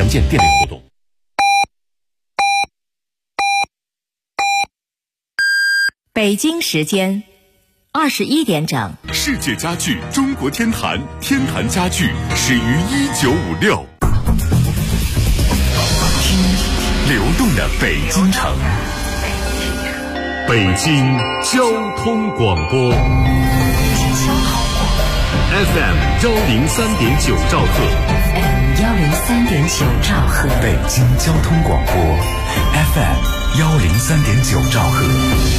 详见店内活动。 北京时间21点整， 世界家具中国天坛，天坛家具始于1956。听流动的北京城，北京交通广播 FM 103.9兆赫 103.9兆赫， 北京交通广播 FM 103.9兆赫。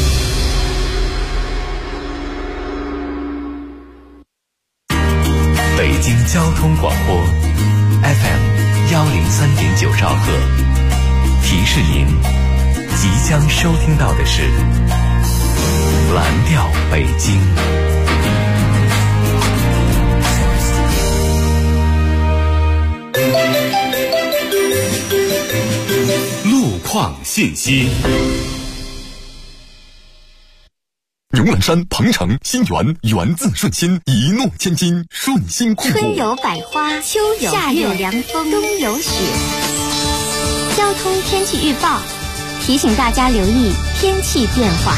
北京交通广播 FM 103.9兆赫，提示您即将收听到的是蓝调北京。路况信息。牛栏山、鹏城、新源，源自顺心，一诺千金，顺心库。 春有百花，秋有夏有凉风，冬有雪。交通天气预报提醒大家留意天气变化。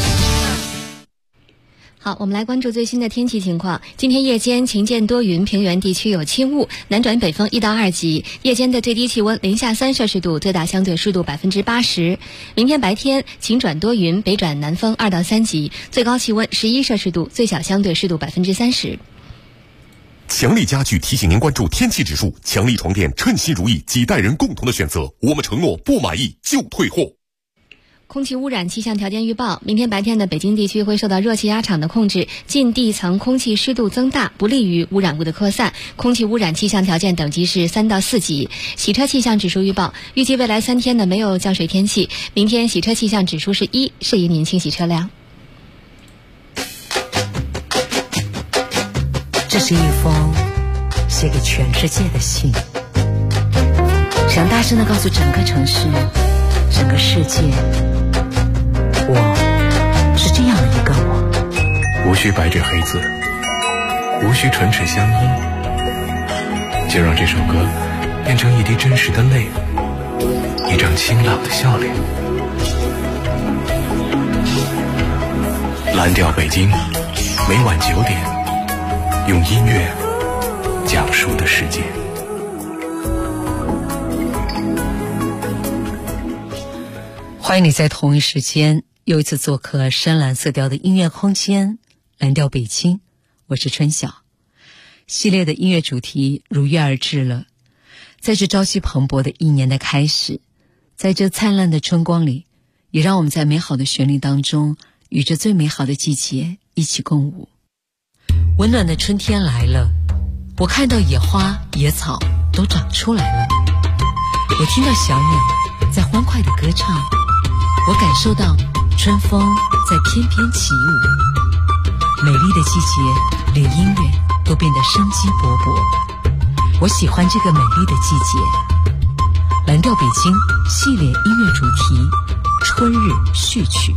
好，我们来关注最新的天气情况。今天夜间晴间多云，平原地区有轻雾，南转北风1到2级。夜间的最低气温零下3摄氏度，最大相对湿度80%。明天白天晴转多云，北转南风2到3级，最高气温11摄氏度，最小相对湿度30%。 强力家具提醒您关注天气指数，强力床垫称心如意，几代人共同的选择。我们承诺不满意就退货。 空气污染气象条件预报，明天白天的北京地区会受到热气压场的控制，近地层空气湿度增大，不利于污染物的扩散，空气污染气象条件等级是3到4级。洗车气象指数预报，预计未来3天呢没有降水天气，明天洗车气象指数是1，适宜您清洗车辆。 这是一封写给全世界的信，想大声地告诉整个城市，整个世界，我是这样的一个我。 无需白纸黑字，无需唇齿相依，就让这首歌变成一滴真实的泪，一张清朗的笑脸。蓝调北京，每晚9点，用音乐讲述的世界。 欢迎你在同一时间又一次做客深蓝色调的音乐空间，蓝调北京，我是春晓。系列的音乐主题如约而至了，在这朝气蓬勃的一年的开始，在这灿烂的春光里，也让我们在美好的旋律当中，与这最美好的季节一起共舞。温暖的春天来了，我看到野花野草都长出来了，我听到小鸟在欢快的歌唱，我感受到春风在翩翩起舞。美丽的季节，连音乐都变得生机勃勃。我喜欢这个美丽的季节。蓝调北京系列音乐主题，春日序曲。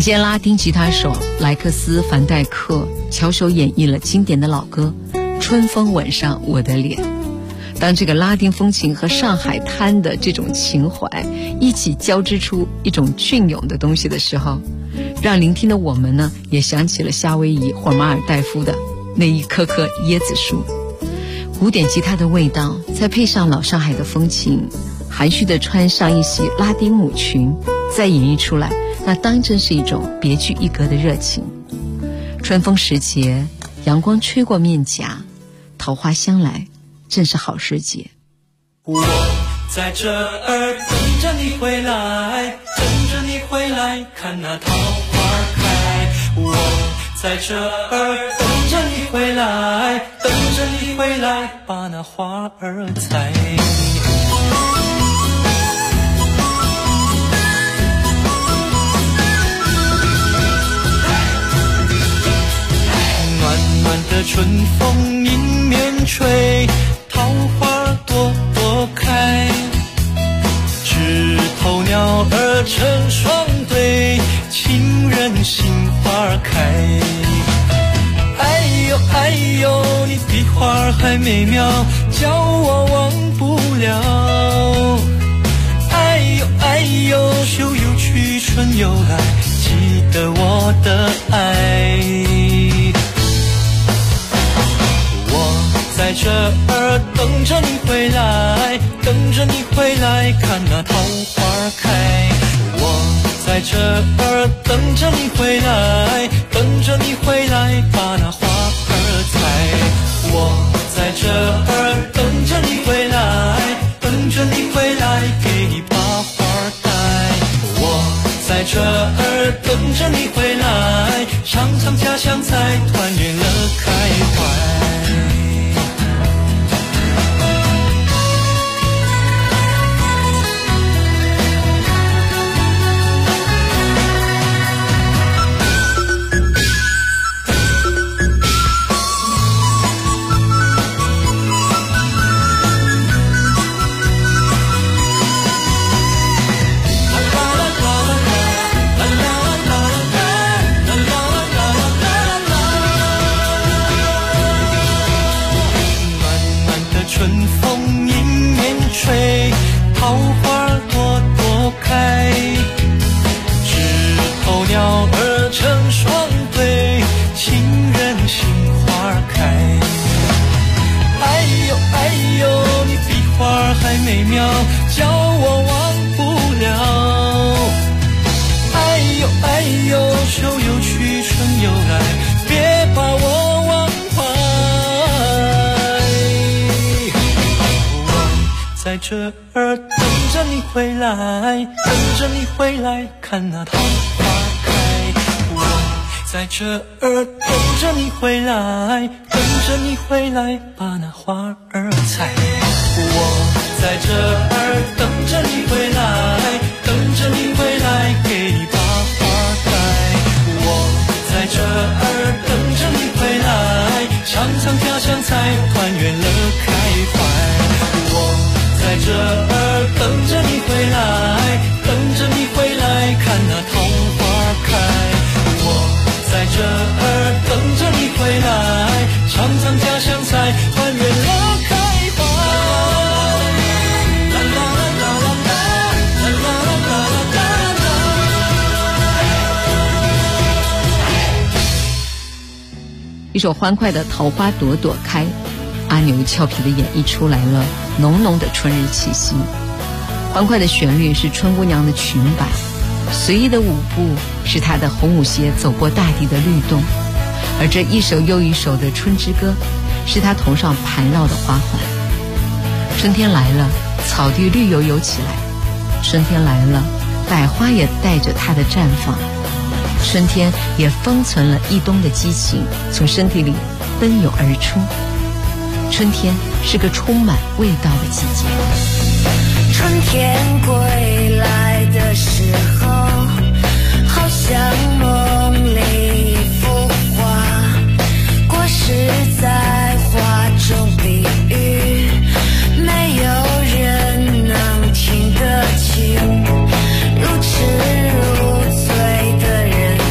肩拉丁吉他手莱克斯·凡戴克巧手演绎了经典的老歌《春风吻上我的脸》。当这个拉丁风情和上海滩的这种情怀一起交织出一种隽永的东西的时候，让聆听的我们呢，也想起了夏威夷霍尔马尔代夫的那一棵棵椰子树。古典吉他的味道，再配上老上海的风情，含蓄地穿上一袭拉丁舞裙，再演绎出来，那当真是一种别具一格的热情。春风时节，阳光吹过面颊，桃花香来，正是好时节。 我在这儿等着你回来，等着你回来，看那桃花开。我在这儿等着你回来，等着你回来，把那花儿采。暖暖的春风迎面吹，桃花朵朵开，枝头鸟儿成双对，情人心花开。哎呦哎呦，你比花还美妙，叫我忘不了。哎呦哎呦，秋又去春又来，记得我的爱。在这儿等着你回来，等着你回来，看那桃花开。我在这儿等着你回来，等着你回来，把那花儿采。我在这儿等着你回来，等着你回来，给你把花带。我在这儿等着你回来，尝尝家乡菜，团圆乐开怀。春风迎面吹，桃花朵朵开，枝头鸟儿成双对，情人心花开。哎呦哎呦，你比花还美妙，叫我忘不了。哎呦哎呦，秋又去春又来，别把我忘怀。在这儿等着你回来，等着你回来，看那桃花开。我在这儿等着你回来，等着你回来，把那花儿采。我在这儿等着你回来，等着你回来，给你把花带。我在这儿等着你回来，尝尝家乡菜，团圆乐开怀。我在这儿等着你回来，等着你回来，看那桃花开。我在这儿等着你回来，尝尝家乡菜，团圆乐开怀。啦啦啦啦啦啦啦啦啦啦。 一首欢快的《桃花朵朵开》，阿牛俏皮地演绎出来了浓浓的春日气息。欢快的旋律是春姑娘的裙摆，随意的舞步是她的红舞鞋走过大地的律动，而这一首又一首的春之歌是她头上盘绕的花环。春天来了，草地绿油油起来，春天来了，百花也带着它的绽放，春天也封存了一冬的激情，从身体里奔涌而出。春天是个充满味道的季节。 春天归来的时候，好像梦里一幅画，果实在画中比喻，没有人能听得清，如痴如醉的人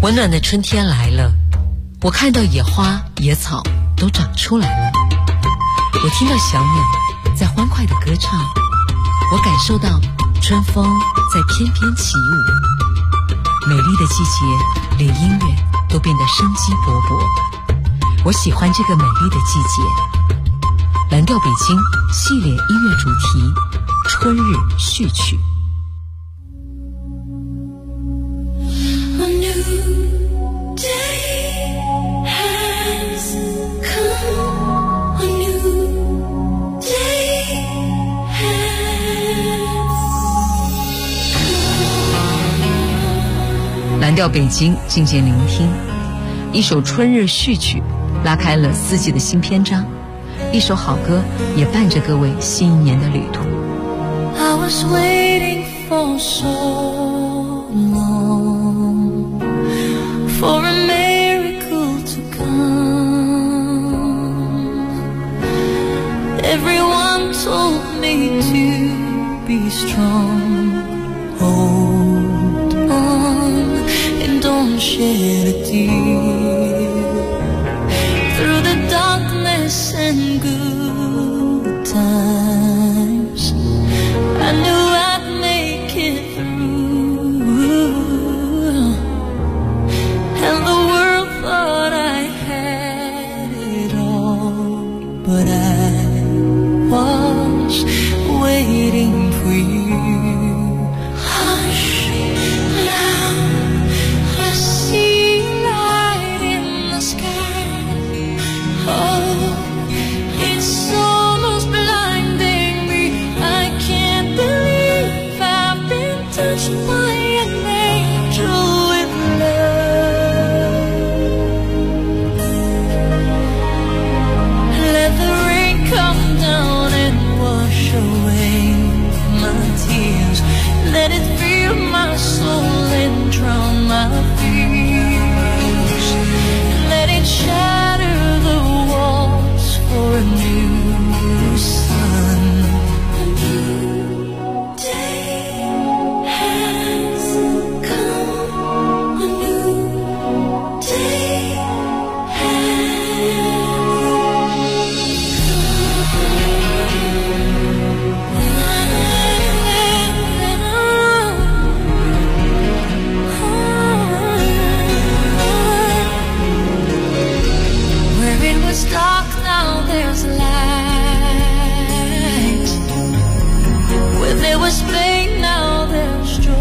温暖的春天来了，我看到野花野草都长出来了，我听到小鸟在欢快的歌唱，我感受到春风在翩翩起舞。美丽的季节连音乐都变得生机勃勃，我喜欢这个美丽的季节。蓝调北京系列音乐主题春日序曲。蓝调北京，静静聆听。一首春日序曲拉开了四季的新篇章，一首好歌也伴着各位新一年的旅途。 I was waiting for so long for a miracle to come. Everyone told me to be strong. Hold on and don't shed a tear through the darkness and good times. I knew I'd make it through, and the world thought I had it all, but I was waiting for you. Hush, now I see light in the sky. Oh, it's almost blinding me. I can't believe I've been touched by an angel with love. Let the rain come down and wash away my tears. Let it fill my soul and drown my fears. Let it shatter the walls for a new sun. A new day has come. A new day Where it was dark, now there's light. Where there was pain, now there's joy.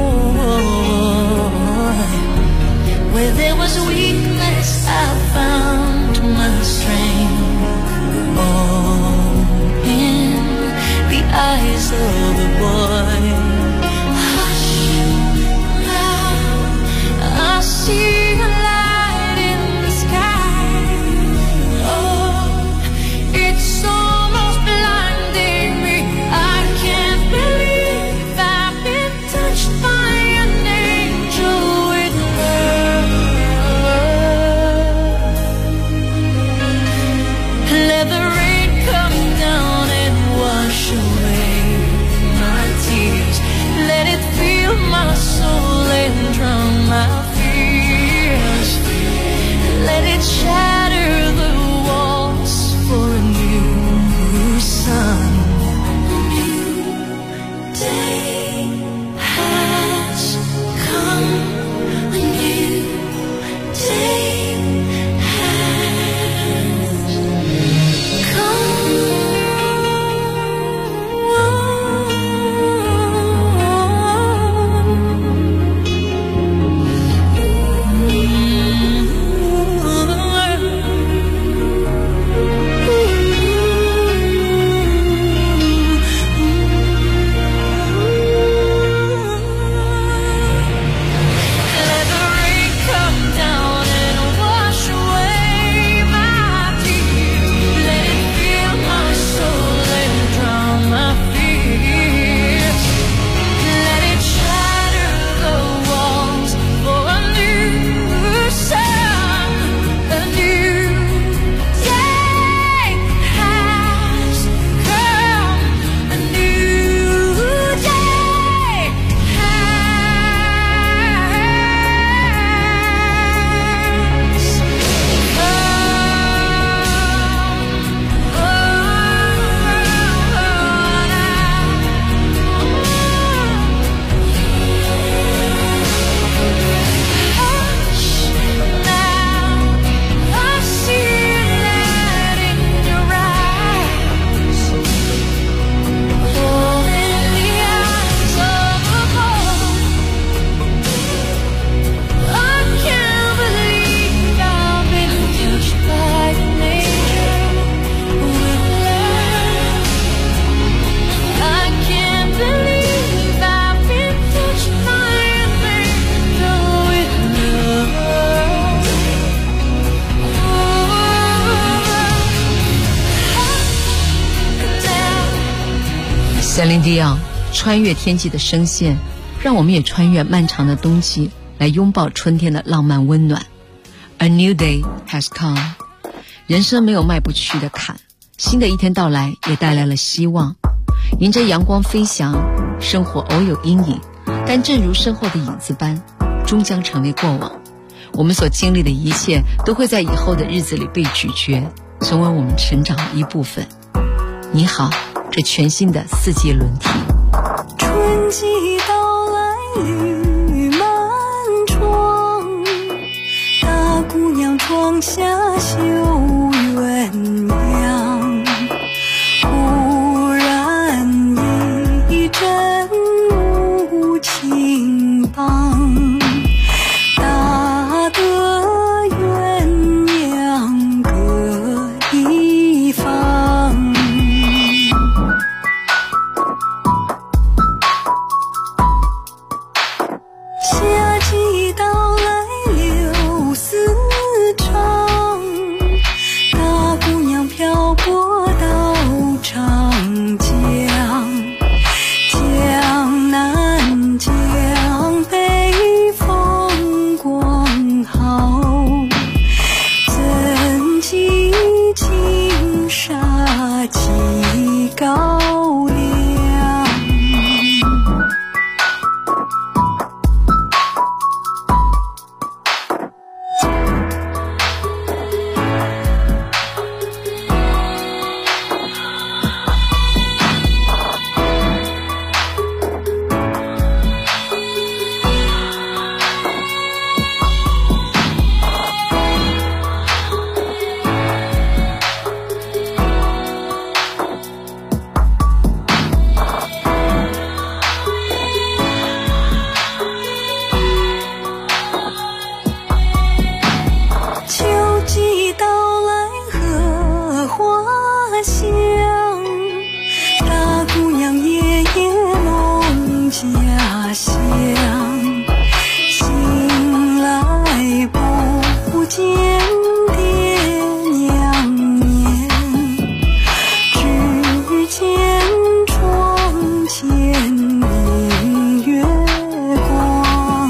Where there was weakness, I found my strength. All in the eyes of a boy. Hush, now I see a light in the sky. Oh, it's almost blinding me. I can't believe Celine Dion 穿越天际的声线，让我们也穿越漫长的冬季，来拥抱春天的浪漫温暖。A new day has come， 人生没有迈不去的坎，新的一天到来也带来了希望。迎着阳光飞翔，生活偶有阴影，但正如身后的影子般，终将成为过往。我们所经历的一切都会在以后的日子里被咀嚼，成为我们成长的一部分。你好，这全新的四季轮替。 春季到来绿满窗，大姑娘窗下绣鸳鸯，忽然一阵无情棒，打得鸳鸯各一方。夏季到来柳丝长，大姑娘飘过到长江，江南江北风光好，怎及青纱几高粱。秋季到来荷花香，大姑娘夜夜梦家乡，醒来不见爹娘面，只见窗前明月光。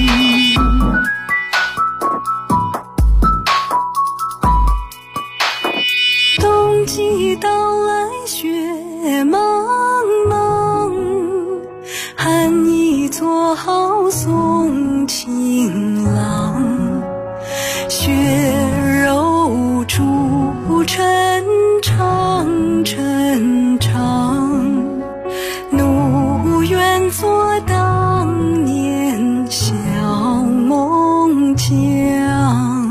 冬季到来雪蒙蒙，寒衣做好送情郎，血肉铸成长成长，怒愿做当年小梦江。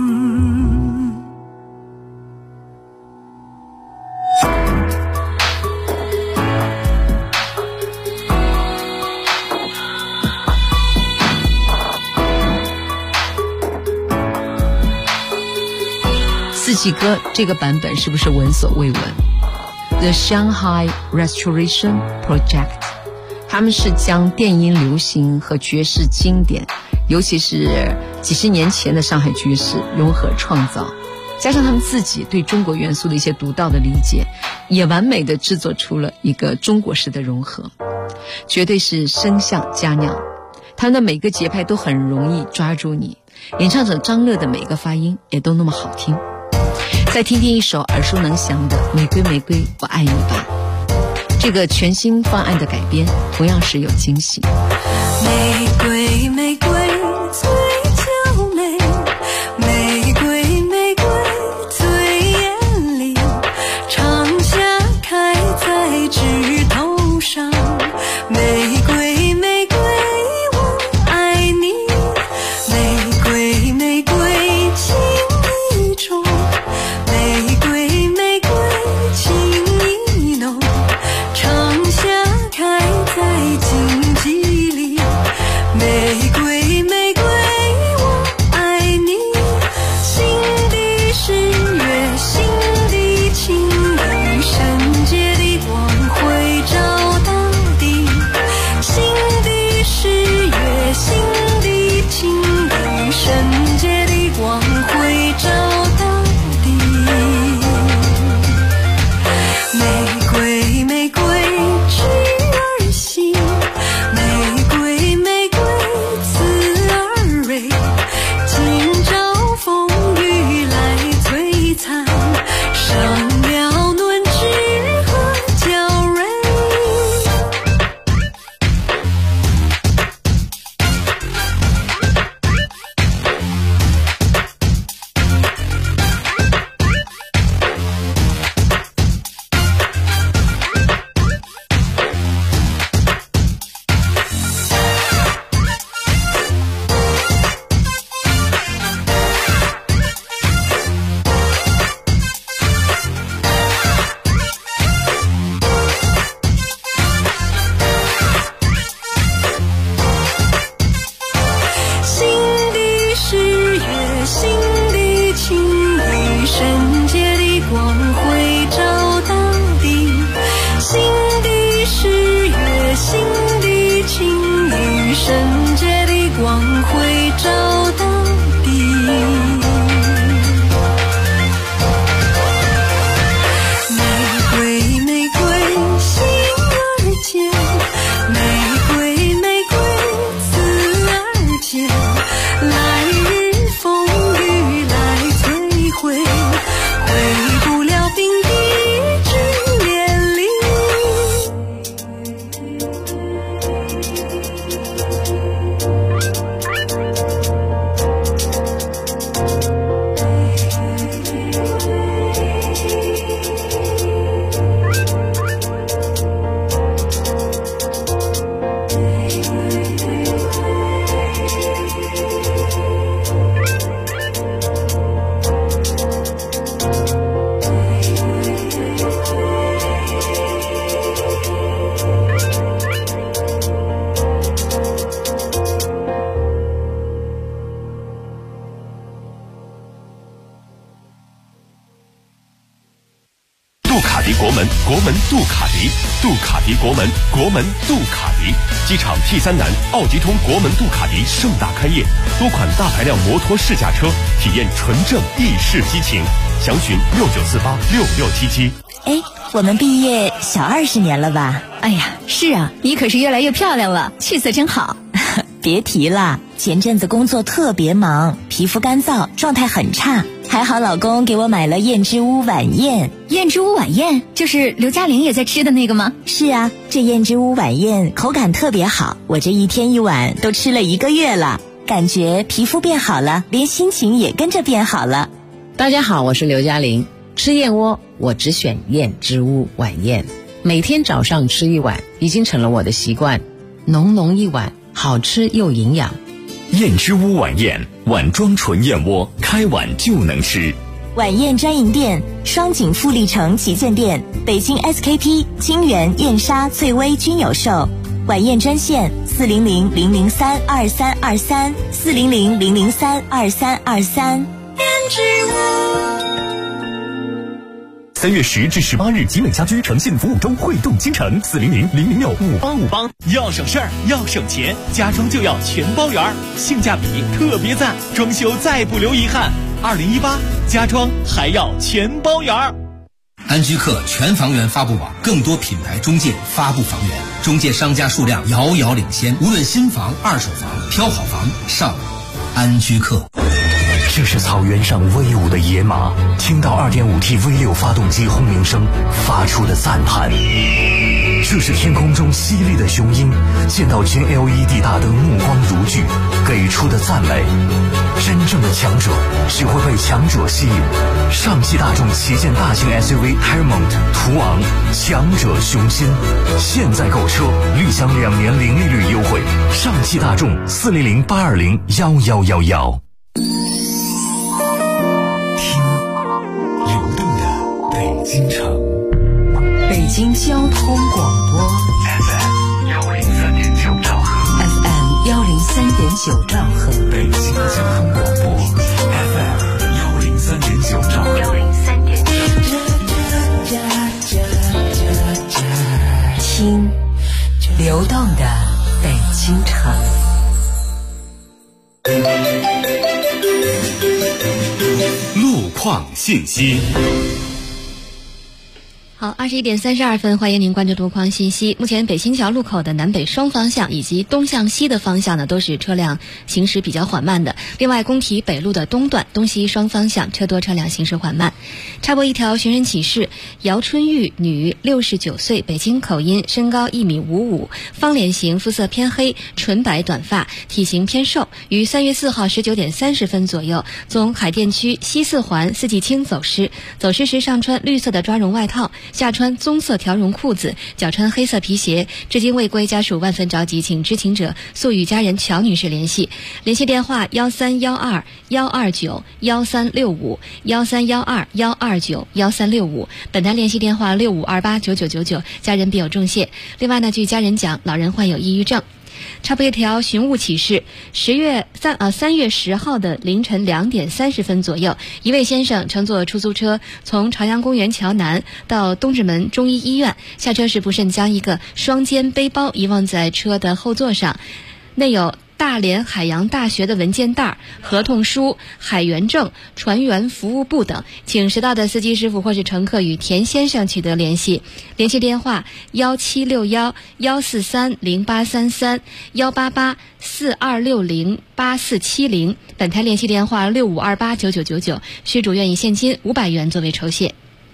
四季歌这个版本是不是闻所未闻？ The Shanghai Restoration Project， 他们是将电音流行和爵士经典，尤其是几十年前的上海爵士融合创造，加上他们自己对中国元素的一些独到的理解，也完美的制作出了一个中国式的融合，绝对是声像佳酿。他们的每个节拍都很容易抓住你，演唱者张乐的每个发音也都那么好听。再听听一首耳熟能详的《玫瑰玫瑰我爱你》吧。这个全新方案的改编同样是有惊喜。 玫瑰玫瑰最娇美，玫瑰玫瑰最艳丽，长夏开在枝头上，玫瑰玫瑰我爱你，玫瑰玫瑰情意重，玫瑰玫瑰情意浓，长夏开在荆棘里，玫瑰卡迪国门，国门杜卡迪，杜卡迪国门，国门杜卡迪。机场 T3南奥迪通国门杜卡迪盛大开业，多款大排量摩托试驾车，体验纯正意式激情。详询69486677。 哎，我们毕业小20年了吧？ 哎呀，是啊，你可是越来越漂亮了，气色真好。 别提了，前阵子工作特别忙，皮肤干燥，状态很差。还好老公给我买了燕之屋晚宴。 燕之屋晚宴就是刘嘉玲也在吃的那个吗？ 是啊，这燕之屋晚宴口感特别好，我这一天一碗都吃了1个月了，感觉皮肤变好了，连心情也跟着变好了。 大家好，我是刘嘉玲。吃燕窝我只选燕之屋晚宴，每天早上吃1碗已经成了我的习惯，浓浓一碗，好吃又营养。 燕之屋晚宴，碗装纯燕窝，开碗就能吃。 晚宴专营店：双井富力城旗舰店、北京 SKP、金源、燕莎、翠微均有售。晚宴专线400-003-2323，400-003-2323。燕之屋。 3月10至18日，集美家居诚信服务周汇动京城，400-006-5858。 要省事儿，要省钱，家装就要全包圆，性价比特别赞，装修再不留遗憾。2018家装还要全包圆。 安居客全房源发布网，更多品牌中介发布房源，中介商家数量遥遥领先。无论新房、二手房，挑好房上安居客。 这是草原上威武的野马，听到 2.5T V6 发动机轰鸣声发出的赞叹；这是天空中犀利的雄鹰，见到全 LED 大灯目光如炬，给出的赞美。真正的强者只会被强者吸引。上汽大众旗舰大型 SUV Paramount 途昂，强者雄心。现在购车，立享2年零利率优惠。上汽大众400-820-1111。 京城， 北京交通广播 FM 103.9兆赫 ，FM 103.9兆赫， 北京交通广播 FM 103.9兆赫听流动的北京城。 路况信息。 好，21点32分，欢迎您关注路况信息。目前北新桥路口的南北双方向以及东向西的方向呢，都是车辆行驶比较缓慢的。另外，工体北路的东段东西双方向车多，车辆行驶缓慢。插播一条寻人启事：姚春玉，女，69岁，北京口音，身高1.55米，方脸型，肤色偏黑，纯白短发，体型偏瘦，于3月4号19点30分左右从海淀区西四环四季青走失。走失时上穿绿色的抓绒外套，下穿棕色条绒裤子，脚穿黑色皮鞋，至今未归，家属万分着急，请知情者速与家人乔女士联系。联系电话1312-129-1365，1312-129-1365。本台联系电话65289999，家人必有重谢。另外呢，据家人讲，老人患有抑郁症。插播一条寻物启事：3月10号的凌晨2点30分左右，一位先生乘坐出租车从朝阳公园桥南到东直门中医医院，下车时不慎将一个双肩背包遗忘在车的后座上，内有大连海洋大学的文件袋、合同书、海员证、船员服务部等，请识到的司机师傅或是乘客与田先生取得联系。联系电话1761-143-083-188-4260-8470。本台联系电话65289999，需主愿以现金500元作为酬谢。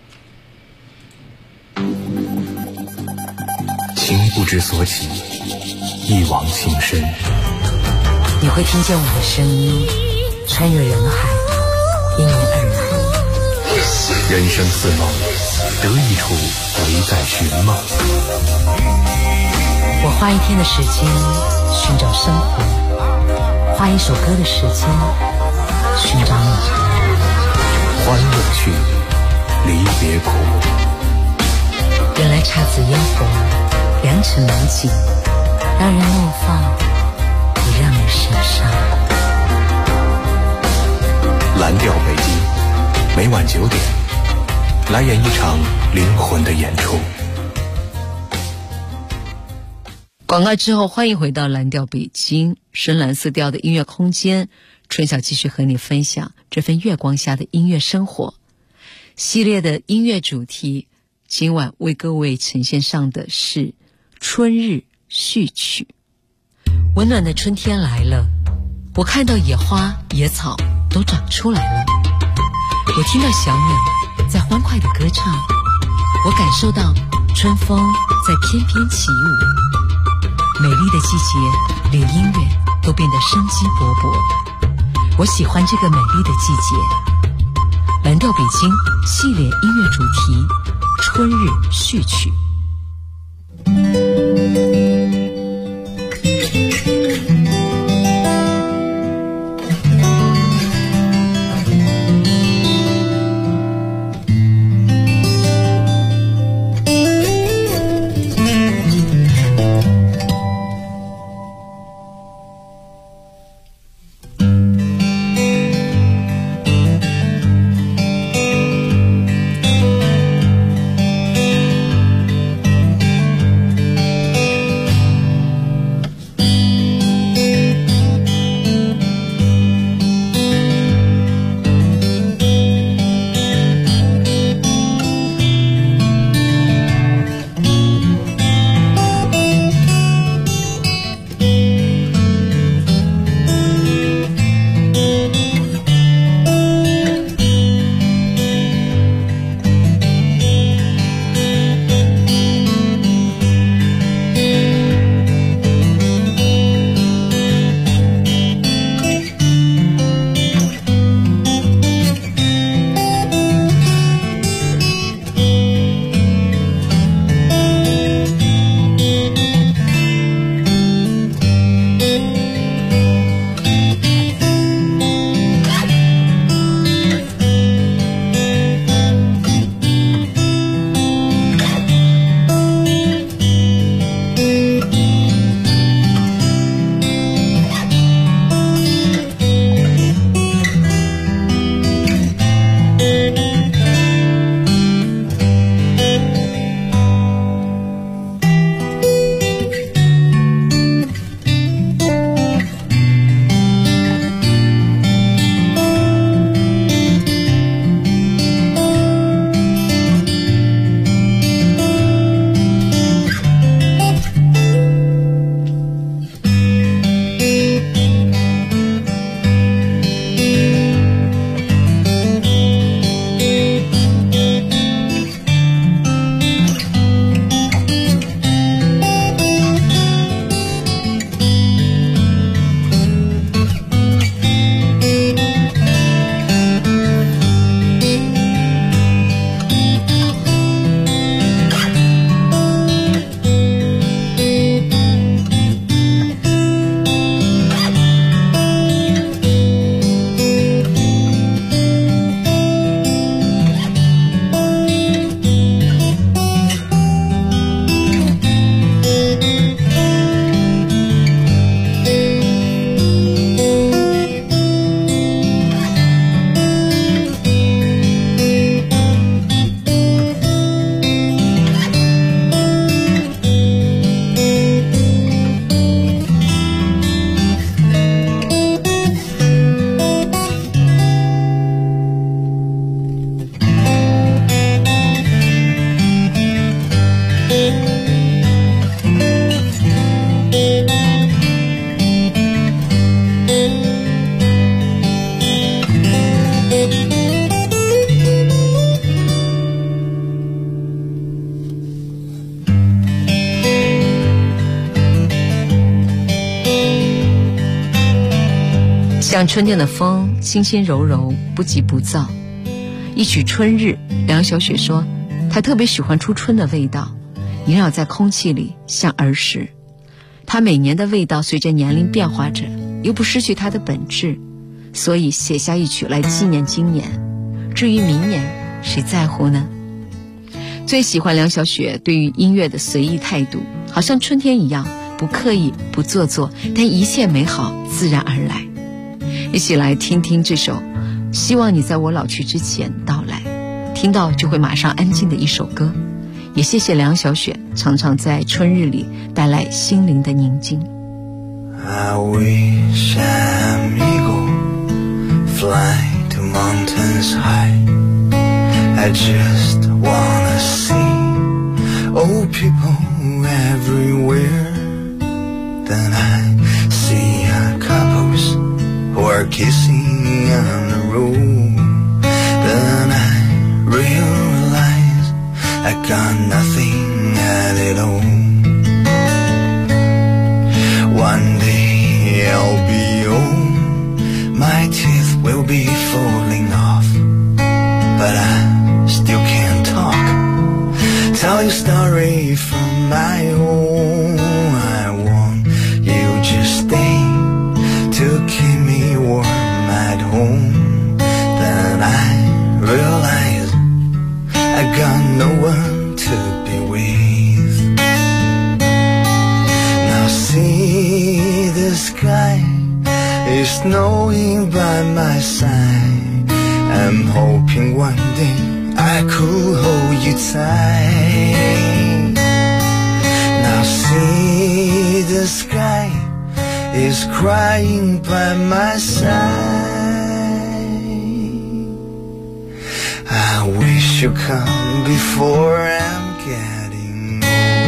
情不知所起，一往情深。 你会听见我的声音穿越人海，因你而来。 人生似梦，得意处唯在寻梦。 我花1天的时间寻找生活，花1首歌的时间寻找你。 欢乐去，离别苦。 原来姹紫嫣红，良辰美景，让人怒放，也让人神伤。 蓝调北京，每晚9点， 来演一场灵魂的演出。 广告之后，欢迎回到蓝调北京深蓝色调的音乐空间，春晓继续和你分享这份月光下的音乐生活系列的音乐主题。今晚为各位呈现上的是春日序曲。温暖的春天来了，我看到野花野草都长出来了，我听到小鸟在欢快地歌唱，我感受到春风在翩翩起舞。美丽的季节，连音乐都变得生机勃勃。我喜欢这个美丽的季节。蓝调北京系列音乐主题春日序曲。像春天的风，轻轻柔柔，不急不躁。一曲春日，梁晓雪说她特别喜欢初春的味道，萦绕在空气里，像儿时。她每年的味道随着年龄变化着，又不失去它的本质，所以写下一曲来纪念今年。至于明年，谁在乎呢？最喜欢梁晓雪对于音乐的随意态度，好像春天一样，不刻意不做作，但一切美好自然而来。一起来听听这首《希望你在我老去之前到来》。 听到就会马上安静的一首歌。也谢谢梁晓雪常常在春日里带来心灵的宁静。 I wish I'm eagle, fly to mountains high. I just wanna see old people everywhere. Then I see couples who are kissing on the road. Then I realize I got nothing at all. One day I'll be old, my teeth will be falling off, but I still can't talk. Tell you a story from my home. I want you just stay to keep me warm at home. Then I realize I got no one to be with. Now see the sky is snowing by my side. I'm hoping one day I could hold you tight. Now see the sky is crying by my side. I wish you come before I'm getting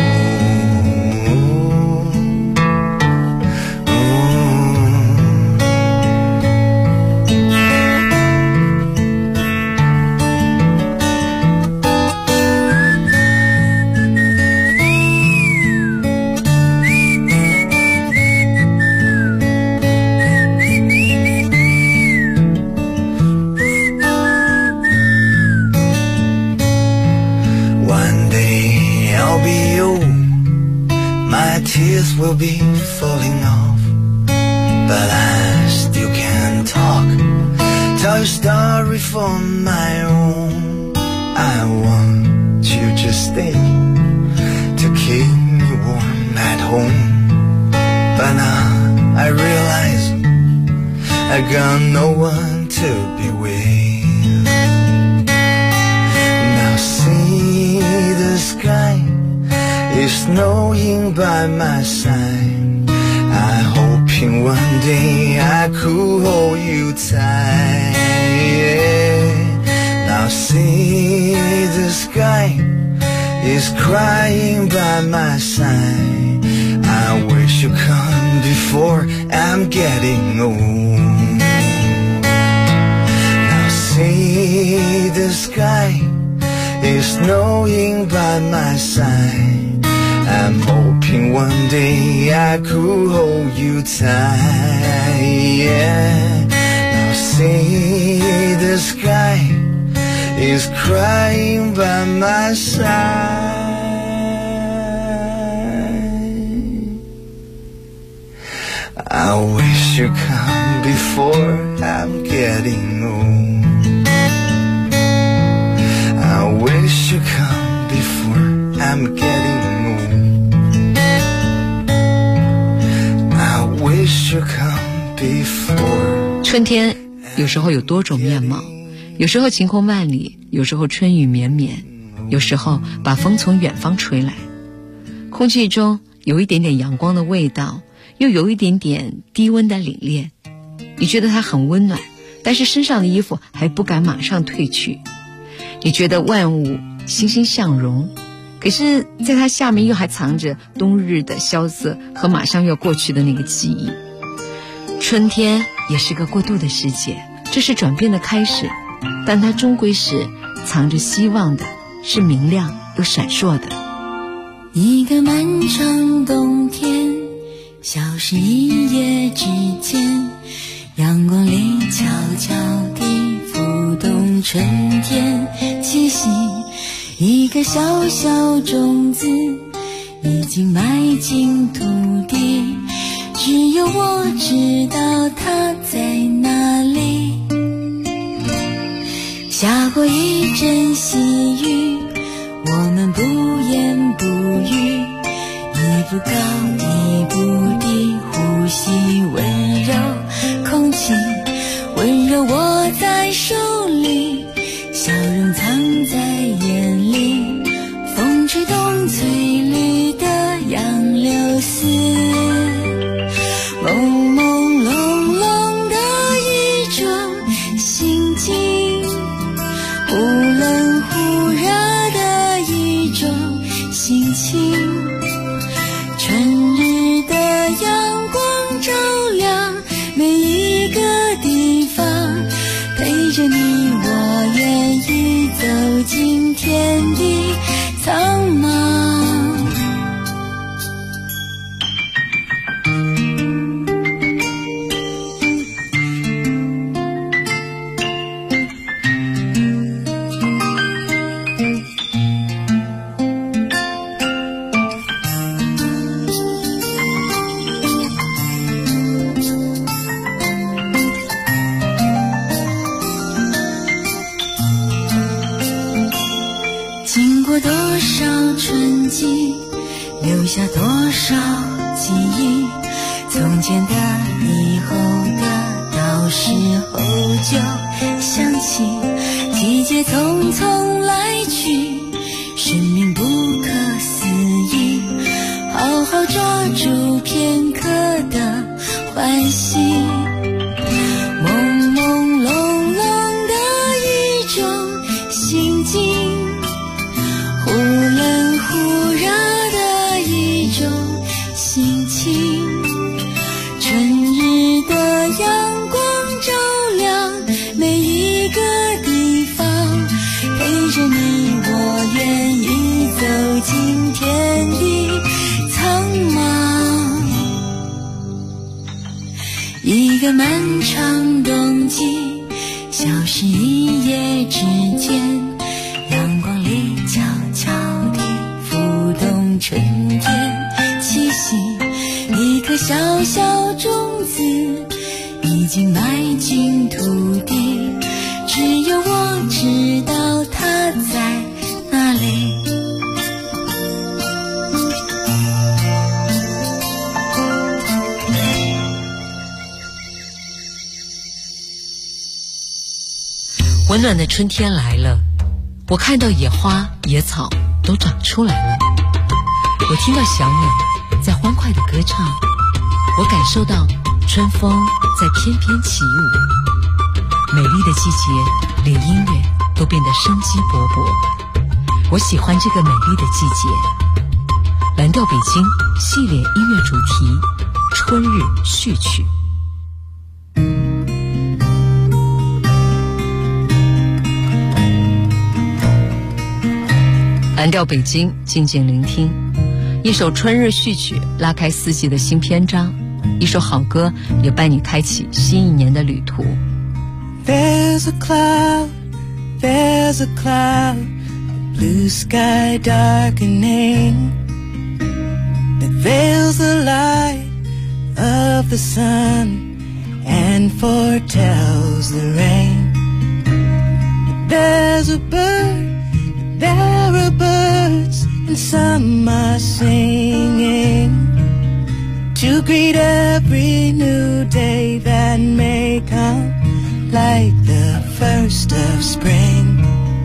tears will be falling off, but I still can't talk. Tell a story for my own. I want you to stay to keep me warm at home, but now I realize I got no one to be with. Now see the sky is snowing by my side. I hoping one day I could hold you tight. Now see the sky is crying by my side. I wish you come before I'm getting old. Now see the sky is snowing by my side. I'm hoping one day I could hold you tight. Yeah. Now see the sky is crying by my side. I wish you come before I'm getting old. I wish you come before I'm getting old. 春天有时候有多种面貌，有时候晴空万里，有时候春雨绵绵，有时候把风从远方吹来。空气中有一点点阳光的味道，又有一点点低温的凛冽。你觉得它很温暖，但是身上的衣服还不敢马上褪去。你觉得万物欣欣向荣，可是在它下面又还藏着冬日的萧瑟和马上要过去的那个记忆。春天也是个过渡的世界，这是转变的开始，但它终归是藏着希望的，是明亮又闪烁的。 一个漫长冬天，消失一夜之间，阳光里悄悄地浮动春天气息。一个小小种子已经埋进土地，只有我知道它在哪里。下过一阵细雨，我们不言不语，一步高一步低，呼吸温柔空气，温柔握在手里，笑容藏动翠绿的杨柳丝，朦朦胧胧的一种心境，忽冷忽热的一种心情。春日的阳光照亮每一个地方，陪着你我愿意走进天地苍茫。经过多少春季，留下多少记忆，从前的以后的，到时候就想起。季节匆匆来去，生命不可思议，好好抓住片刻的欢喜。朦朦胧胧的一种心境，忽冷忽热的一种心情。春日的阳光照亮每一个地方，陪着你我愿意走进天地苍茫。一个漫长冬季，消失一夜之间，阳光里悄悄地浮动春天气息。一颗小小种子已经埋进土地，只有我知道它在哪里。 温暖的春天来了，我看到野花野草都长出来了，我听到小鸟在欢快的歌唱，我感受到春风在翩翩起舞。美丽的季节，连音乐都变得生机勃勃。我喜欢这个美丽的季节。蓝调北京系列音乐主题春日序曲。蓝调北京，静静聆听。一首春日序曲拉开四季的新篇章，一首好歌也伴你开启新一年的旅途。 There's a cloud, there's a cloud, blue sky darkening, that veils the light of the sun and foretells the rain. There's a bird, there are birds, and some are singing to greet every new day that may come, like the first of spring.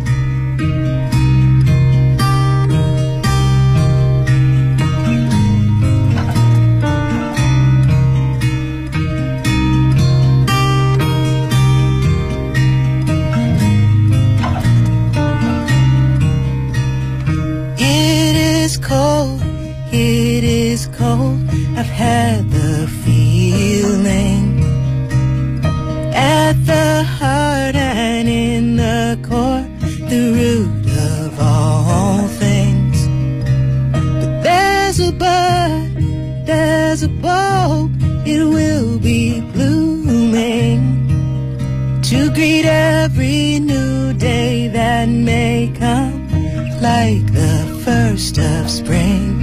It is cold, I've had the feeling at the heart and in the core, the root of all things. But there's a bud, there's a bulb, it will be blooming to greet every new day that may come, like the first of spring.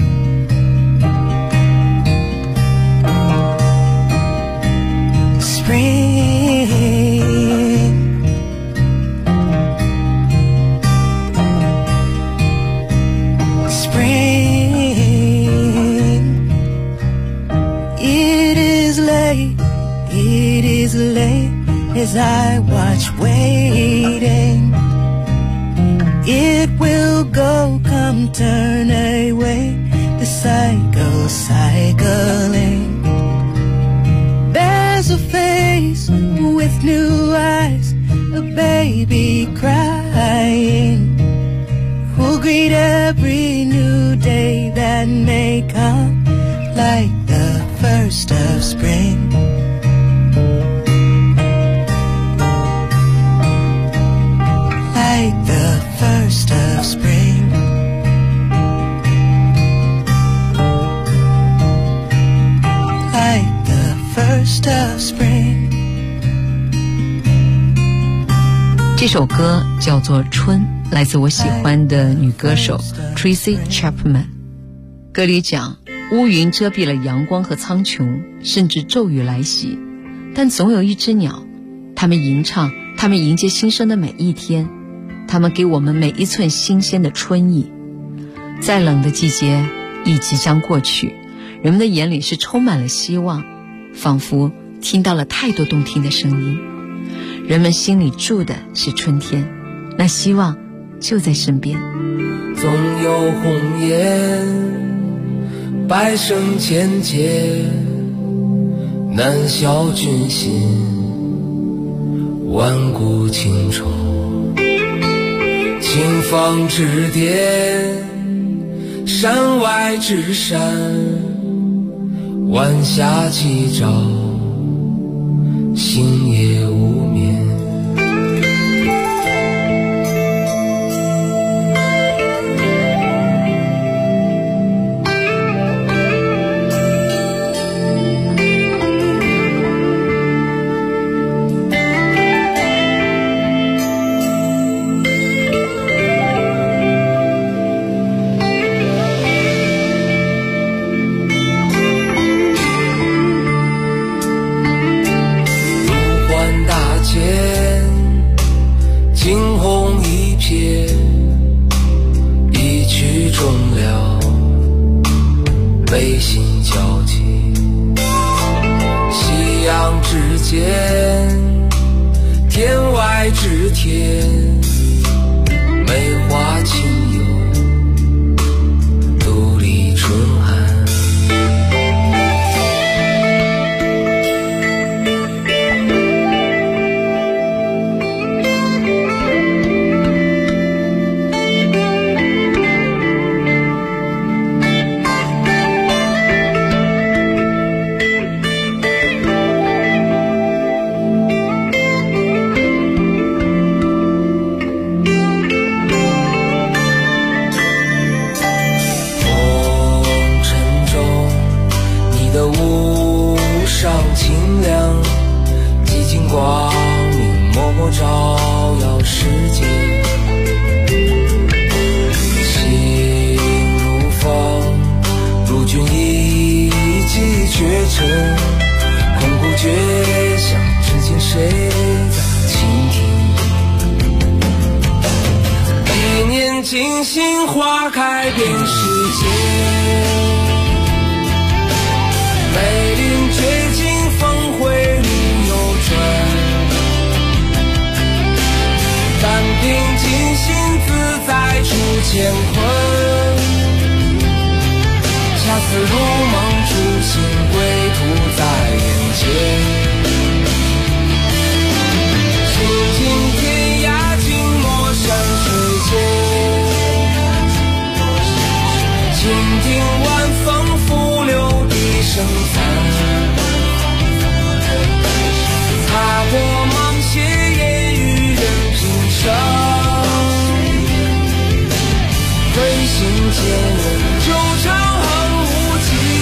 It is late as I watch waiting. it will go, come turn away the cycle cycling. There's a face with new eyes, a baby crying, who'll greet every new day that may come like the first of spring. Like the first of spring. Like the first of spring. 这首歌叫做《春》，来自我喜欢的女歌手 Tracy Chapman。 歌里讲，乌云遮蔽了阳光和苍穹，甚至骤雨来袭，但总有一只鸟，它们吟唱，它们迎接新生的每一天，它们给我们每一寸新鲜的春意。再冷的季节亦即将过去，人们的眼里是充满了希望，仿佛听到了太多动听的声音。人们心里住的是春天，那希望就在身边。 总有红颜，百生千劫，难消君心，万古情仇。清风之巅，山外之山，晚霞起照，星夜无眠。悲心交集，夕阳之间，天外之天，梅花清幽，独立春寒。光明默默照耀世界，心如风，如君一骑绝尘，空谷绝响，只见谁在倾听。一念惊心，花开遍世界，梅林绝境，峰回路悠转。淡定静心，自在处乾坤，恰似如梦初醒，归途在眼前。行尽天涯，尽陌山水间，倾听晚风拂柳笛声残，踏过芒鞋，烟雨任平生，归心间人纠缠恨无尽。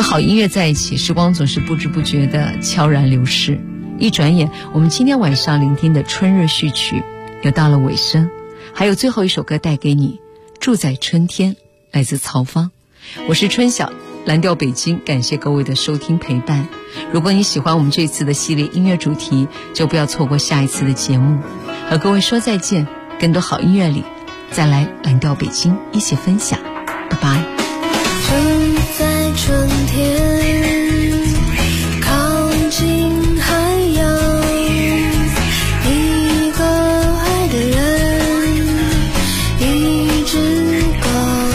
好音乐在一起，时光总是不知不觉地悄然流逝。一转眼，我们今天晚上聆听的春日序曲又到了尾声，还有最后一首歌带给你，住在春天，来自曹芳。我是春晓，蓝调北京，感谢各位的收听陪伴。如果你喜欢我们这次的系列音乐主题，就不要错过下一次的节目。和各位说再见，更多好音乐里再来蓝调北京一起分享，拜拜。 正在春天靠近海洋，一个爱的人，一只狗，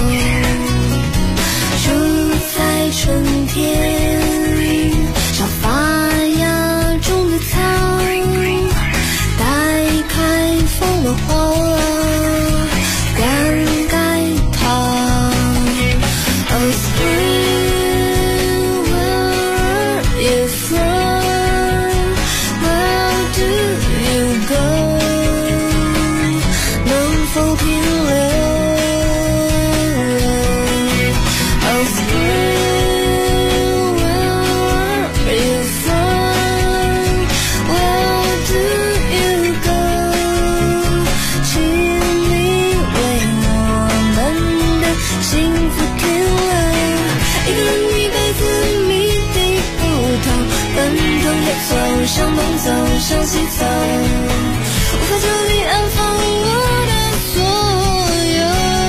住在春天像发芽中的草，待开放的花，灌溉它。Oh spring, where are you from? Where do you go? 能否停留 Oh spring, where are you from? Where do you go? 请你为我们的幸福停留。一个人一辈子谜底不同，奔腾也走，向东走，向西走，无法就地安放我的所有。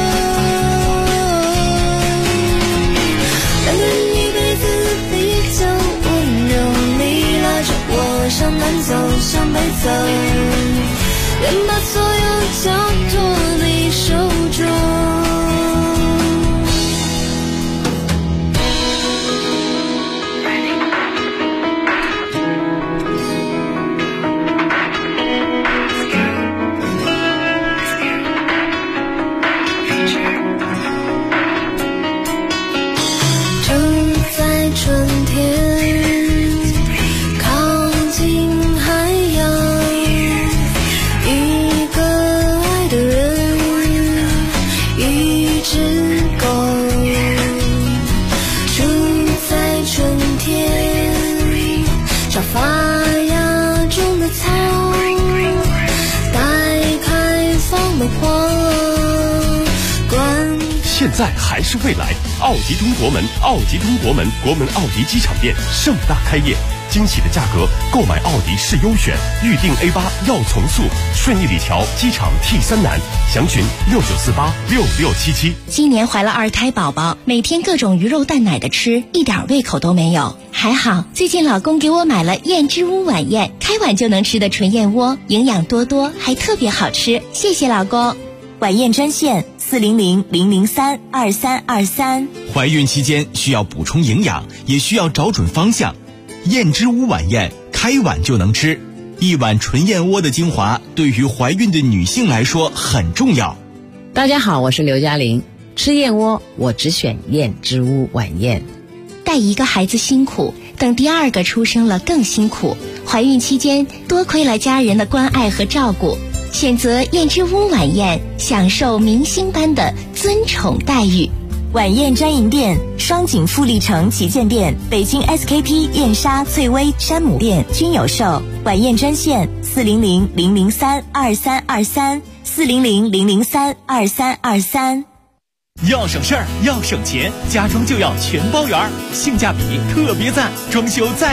两个人一辈子比较温柔，你拉着我向南走，向北走，愿把所有交托你手中。春天靠近海洋，一个爱的人，一只狗，住在春天像发芽中的草，待开放的花， 现在还是未来，奥迪通国门，奥迪通国门，国门奥迪机场店盛大开业，惊喜的价格，购买奥迪是优选，预定 A8要从速，顺义里桥机场 T3南，详询69486677。 今年怀了2胎宝宝，每天各种鱼肉蛋奶的吃，一点胃口都没有。还好最近老公给我买了燕之屋晚宴，开碗就能吃的纯燕窝，营养多多，还特别好吃，谢谢老公。晚宴专线400-003-2323。 怀孕期间需要补充营养，也需要找准方向。燕之屋晚宴，开碗就能吃，一碗纯燕窝的精华，对于怀孕的女性来说很重要。 大家好，我是刘嘉玲。吃燕窝，我只选燕之屋晚宴。 带一个孩子辛苦，等第2个出生了更辛苦。怀孕期间多亏了家人的关爱和照顾。选择燕之屋晚宴，享受明星般的尊宠待遇。晚宴专营店：双井富力城旗舰店、北京 SKP 燕莎、翠微、山姆店均有售。晚宴专线400-003-2323，400-003-2323。 要省事儿，要省钱，家装就要全包圆，性价比特别赞，装修再